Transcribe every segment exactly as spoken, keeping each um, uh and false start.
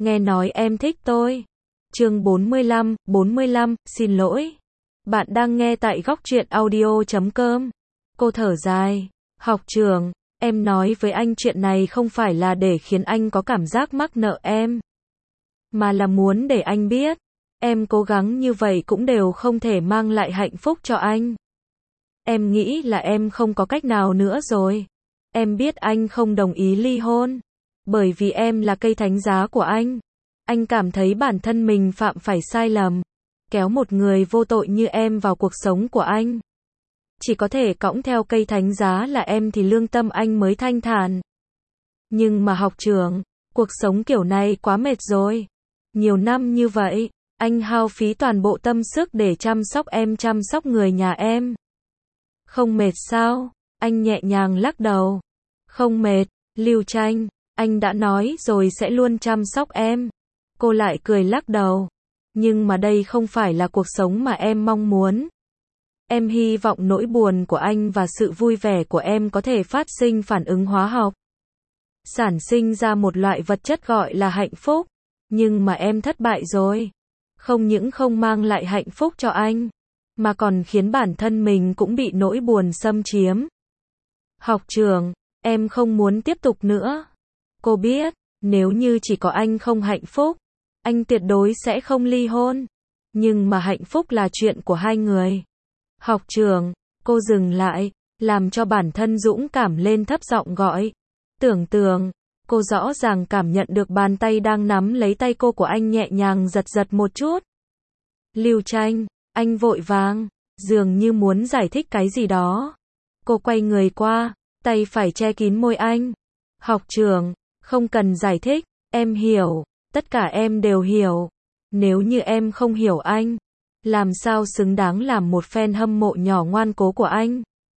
nghe nói em thích tôi. Chương bốn mươi lăm, bốn mươi lăm, xin lỗi. Bạn đang nghe tại góc truyện audio chấm com. Cô thở dài. Học trưởng, em nói với anh chuyện này không phải là để khiến anh có cảm giác mắc nợ em, mà là muốn để anh biết, em cố gắng như vậy cũng đều không thể mang lại hạnh phúc cho anh. Em nghĩ là em không có cách nào nữa rồi. Em biết anh không đồng ý ly hôn, bởi vì em là cây thánh giá của anh. Anh cảm thấy bản thân mình phạm phải sai lầm, kéo một người vô tội như em vào cuộc sống của anh. Chỉ có thể cõng theo cây thánh giá là em thì lương tâm anh mới thanh thản. Nhưng mà học trưởng, cuộc sống kiểu này quá mệt rồi. Nhiều năm như vậy, anh hao phí toàn bộ tâm sức để chăm sóc em, chăm sóc người nhà em. Không mệt sao? Anh nhẹ nhàng lắc đầu. Không mệt, Lưu Tranh, anh đã nói rồi sẽ luôn chăm sóc em. Cô lại cười lắc đầu. Nhưng mà đây không phải là cuộc sống mà em mong muốn. Em hy vọng nỗi buồn của anh và sự vui vẻ của em có thể phát sinh phản ứng hóa học, sản sinh ra một loại vật chất gọi là hạnh phúc. Nhưng mà em thất bại rồi. Không những không mang lại hạnh phúc cho anh, mà còn khiến bản thân mình cũng bị nỗi buồn xâm chiếm. Học trưởng, em không muốn tiếp tục nữa. Cô biết, nếu như chỉ có anh không hạnh phúc, anh tuyệt đối sẽ không ly hôn. Nhưng mà hạnh phúc là chuyện của hai người. Học trưởng, cô dừng lại, làm cho bản thân dũng cảm lên, thấp giọng gọi. Tưởng Tường. Cô rõ ràng cảm nhận được bàn tay đang nắm lấy tay cô của anh nhẹ nhàng giật giật một chút. Lưu Tranh, anh vội vàng, dường như muốn giải thích cái gì đó. Cô quay người qua, tay phải che kín môi anh. Học trưởng, không cần giải thích, em hiểu, tất cả em đều hiểu. Nếu như em không hiểu anh, làm sao xứng đáng làm một fan hâm mộ nhỏ ngoan cố của anh.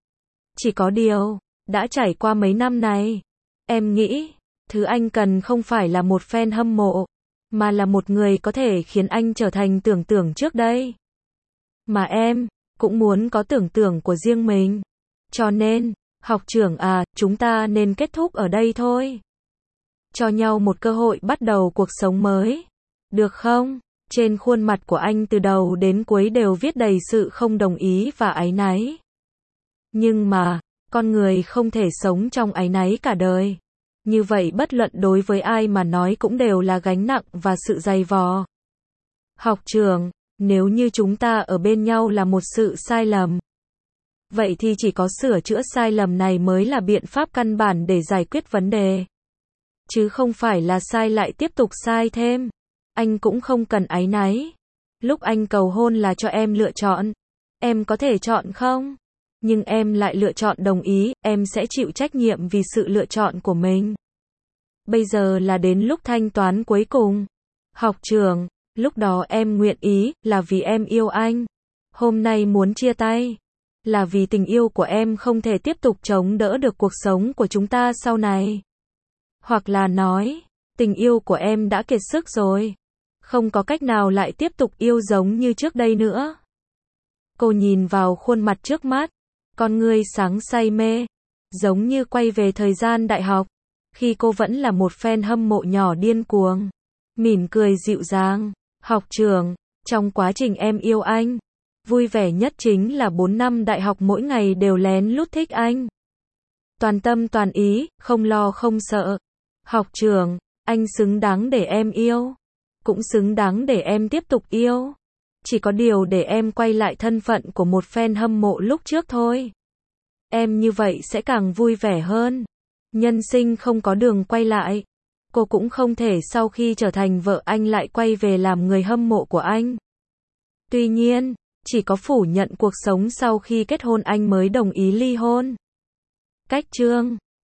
Chỉ có điều, đã trải qua mấy năm này, em nghĩ, thứ anh cần không phải là một fan hâm mộ, mà là một người có thể khiến anh trở thành Tưởng Tưởng trước đây. Mà em, cũng muốn có Tưởng Tưởng của riêng mình. Cho nên, học trưởng à, chúng ta nên kết thúc ở đây thôi. Cho nhau một cơ hội bắt đầu cuộc sống mới. Được không? Trên khuôn mặt của anh từ đầu đến cuối đều viết đầy sự không đồng ý và áy náy. Nhưng mà, con người không thể sống trong áy náy cả đời. Như vậy bất luận đối với ai mà nói cũng đều là gánh nặng và sự dày vò. Học trưởng, nếu như chúng ta ở bên nhau là một sự sai lầm, vậy thì chỉ có sửa chữa sai lầm này mới là biện pháp căn bản để giải quyết vấn đề. Chứ không phải là sai lại tiếp tục sai thêm. Anh cũng không cần áy náy. Lúc anh cầu hôn là cho em lựa chọn. Em có thể chọn không? Nhưng em lại lựa chọn đồng ý, em sẽ chịu trách nhiệm vì sự lựa chọn của mình. Bây giờ là đến lúc thanh toán cuối cùng. Học trưởng, lúc đó em nguyện ý, là vì em yêu anh. Hôm nay muốn chia tay, là vì tình yêu của em không thể tiếp tục chống đỡ được cuộc sống của chúng ta sau này. Hoặc là nói, tình yêu của em đã kiệt sức rồi. Không có cách nào lại tiếp tục yêu giống như trước đây nữa. Cô nhìn vào khuôn mặt trước mắt, con ngươi sáng say mê, giống như quay về thời gian đại học, khi cô vẫn là một fan hâm mộ nhỏ điên cuồng. Mỉm cười dịu dàng. Học trưởng, trong quá trình em yêu anh, vui vẻ nhất chính là bốn năm đại học mỗi ngày đều lén lút thích anh. Toàn tâm toàn ý, không lo không sợ. Học trưởng, anh xứng đáng để em yêu, cũng xứng đáng để em tiếp tục yêu. Chỉ có điều để em quay lại thân phận của một fan hâm mộ lúc trước thôi. Em như vậy sẽ càng vui vẻ hơn. Nhân sinh không có đường quay lại. Cô cũng không thể sau khi trở thành vợ anh lại quay về làm người hâm mộ của anh. Tuy nhiên, chỉ có phủ nhận cuộc sống sau khi kết hôn anh mới đồng ý ly hôn. Cách chương